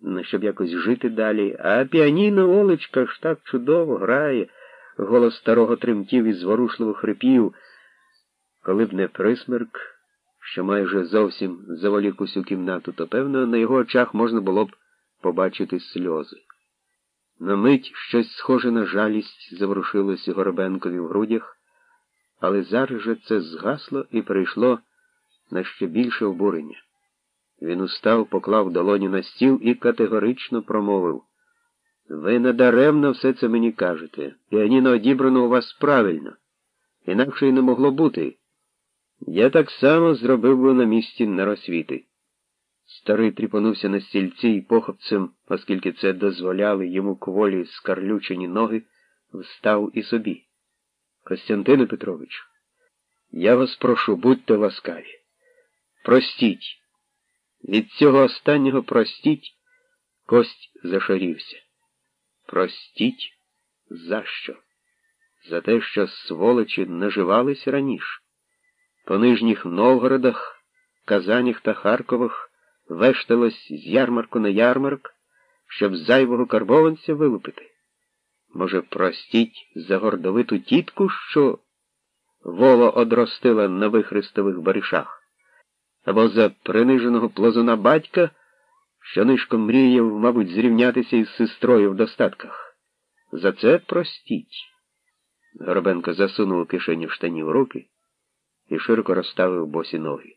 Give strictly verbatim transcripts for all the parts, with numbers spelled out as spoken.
щоб якось жити далі, а піаніно Олечка ж так чудово грає, голос старого тремтів і зворушливо хрипів, коли б не присмерк, що майже зовсім заволік усю кімнату, то, певно, на його очах можна було б побачити сльози. На мить щось схоже на жалість заворушилось Горобенкові в грудях, але зараз же це згасло і перейшло на ще більше обурення. Він устав, поклав долоню на стіл і категорично промовив: «Ви надаремно все це мені кажете. Піаніно одібрано у вас правильно. Інакше й не могло бути. Я так само зробив би на місці Наросвіти». Старий тріпонувся на стільці і похопцем, оскільки це дозволяли йому кволі скарлючені ноги, встав і собі. «Костянтине Петровичу, я вас прошу, будьте ласкаві. Простіть». Від цього останнього «простіть» Кость зашарівся. Простіть? За що? За те, що сволочі наживались раніше. По Нижніх Новгородах, Казанях та Харковах вешталось з ярмарку на ярмарк, щоб зайвого карбованця вилупити. Може, простіть за гордовиту тітку, що воло одростила на вихрестових баришах? Або за приниженого плазуна батька, що нишком мріяв, мабуть, зрівнятися із сестрою в достатках? За це простіть. Горобенко засунув у кишеню штанів руки і широко розставив босі ноги.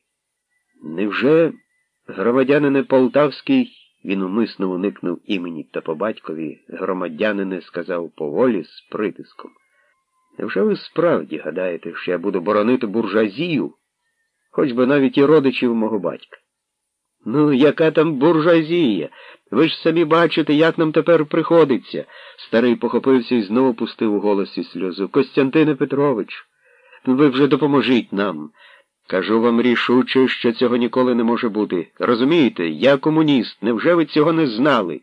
Невже, громадянине Полтавський, він умисно уникнув імені та по батькові, громадянине сказав поволі з притиском, невже ви справді гадаєте, що я буду боронити буржуазію, хоч би навіть і родичів мого батька? Ну, яка там буржуазія? Ви ж самі бачите, як нам тепер приходиться. Старий похопився і знову пустив у голосі сльозу. Костянтине Петрович, ви вже допоможіть нам. Кажу вам рішуче, що цього ніколи не може бути. Розумієте, я комуніст, невже ви цього не знали?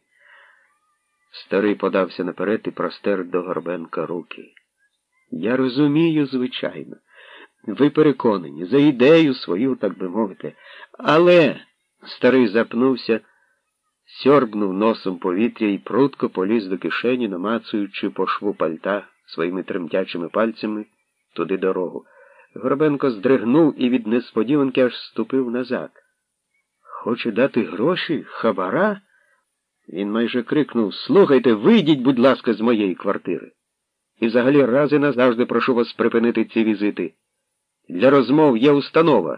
Старий подався наперед і простер до Горбенка руки. Я розумію, звичайно. Ви переконані, за ідею свою, так би мовити. Але... Старий запнувся, сьорбнув носом повітря і прудко поліз до кишені, намацуючи по шву пальта своїми тремтячими пальцями туди дорогу. Горобенко здригнув і від несподіванки аж ступив назад. «Хоче дати гроші? Хабара?» Він майже крикнув: «Слухайте, вийдіть, будь ласка, з моєї квартири. І взагалі раз і назавжди прошу вас припинити ці візити. Для розмов є установа».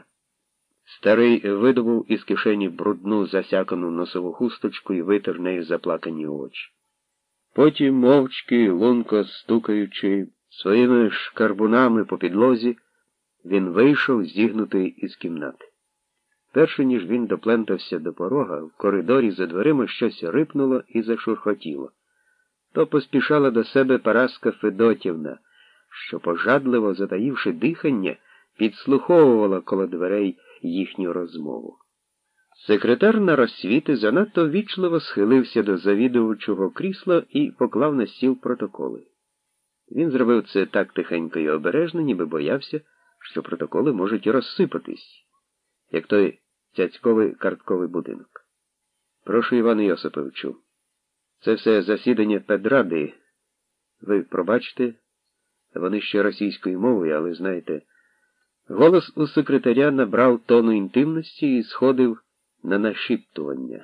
Старий видобув із кишені брудну засякану носову хусточку і витер нею заплакані очі. Потім, мовчки, лунко стукаючи своїми шкарбунами по підлозі, він вийшов, зігнутий із кімнати. Перше, ніж він доплентався до порога, в коридорі за дверима щось рипнуло і зашурхотіло. То поспішала до себе Параска Федотівна, що, пожадливо затаївши дихання, підслуховувала коло дверей їхню розмову. Секретар Наросвіти занадто ввічливо схилився до завідувачого крісла і поклав на стіл протоколи. Він зробив це так тихенько і обережно, ніби боявся, що протоколи можуть розсипатись, як той цяцьковий картковий будинок. Прошу, Іване Йосиповичу, це все засідання педради. Ви пробачте, вони ще російською мовою, але знаєте... Голос у секретаря набрав тону інтимності і сходив на нашіптування.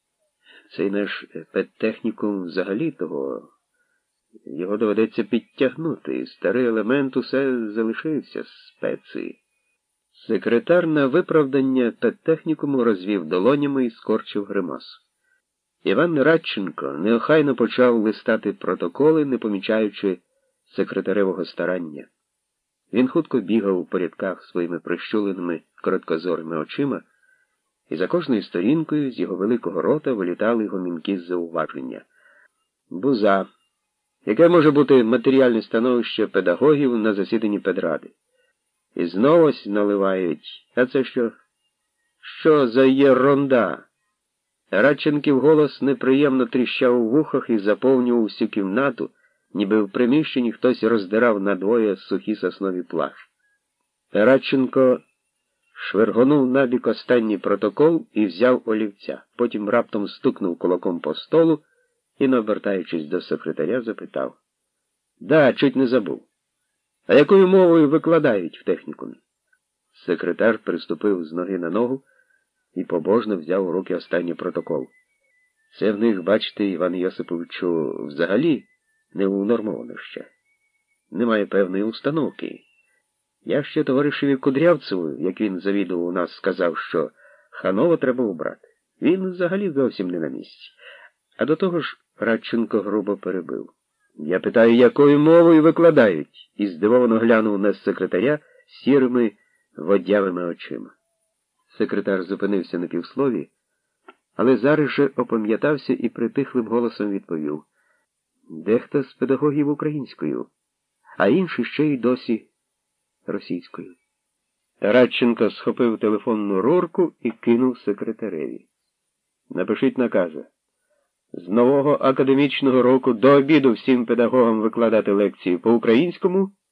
Цей наш педтехнікум взагалі того, його доведеться підтягнути. Старий елемент усе залишився, спеції. Секретар на виправдання педтехнікуму розвів долонями і скорчив гримасу. Іван Радченко неохайно почав листати протоколи, не помічаючи секретаревого старання. Він хутко бігав у порядках своїми прищуленими, короткозорими очима, і за кожною сторінкою з його великого рота вилітали гомінки з зауваження. Буза. Яке може бути матеріальне становище педагогів на засіданні педради? І знову ось наливають. А це що? Що за єронда? Радченків голос неприємно тріщав у вухах і заповнював всю кімнату, ніби в приміщенні хтось роздирав надвоє сухі соснові плащ. Радченко швиргонув набік останній протокол і взяв олівця. Потім раптом стукнув кулаком по столу і, не обертаючись до секретаря, запитав. Да, чуть не забув. А якою мовою викладають в технікумі? Секретар приступив з ноги на ногу і побожно взяв у руки останній протокол. Це в них, бачите, Іван Йосиповичу, взагалі не унормовано ще. Немає певної установки. Я ще товаришеві Кудрявцеву, як він завідував у нас, сказав, що Ханова треба убрати. Він взагалі зовсім не на місці. А до того ж Радченко грубо перебив. Я питаю, якою мовою викладають? І здивовано глянув на секретаря сірими водявими очима. Секретар зупинився на півслові, але зараз же опам'ятався і притихлим голосом відповів. Дехто з педагогів українською, а інші ще й досі російською. Радченко схопив телефонну рурку і кинув секретареві. Напишіть накази. З нового академічного року до обіду всім педагогам викладати лекції по-українському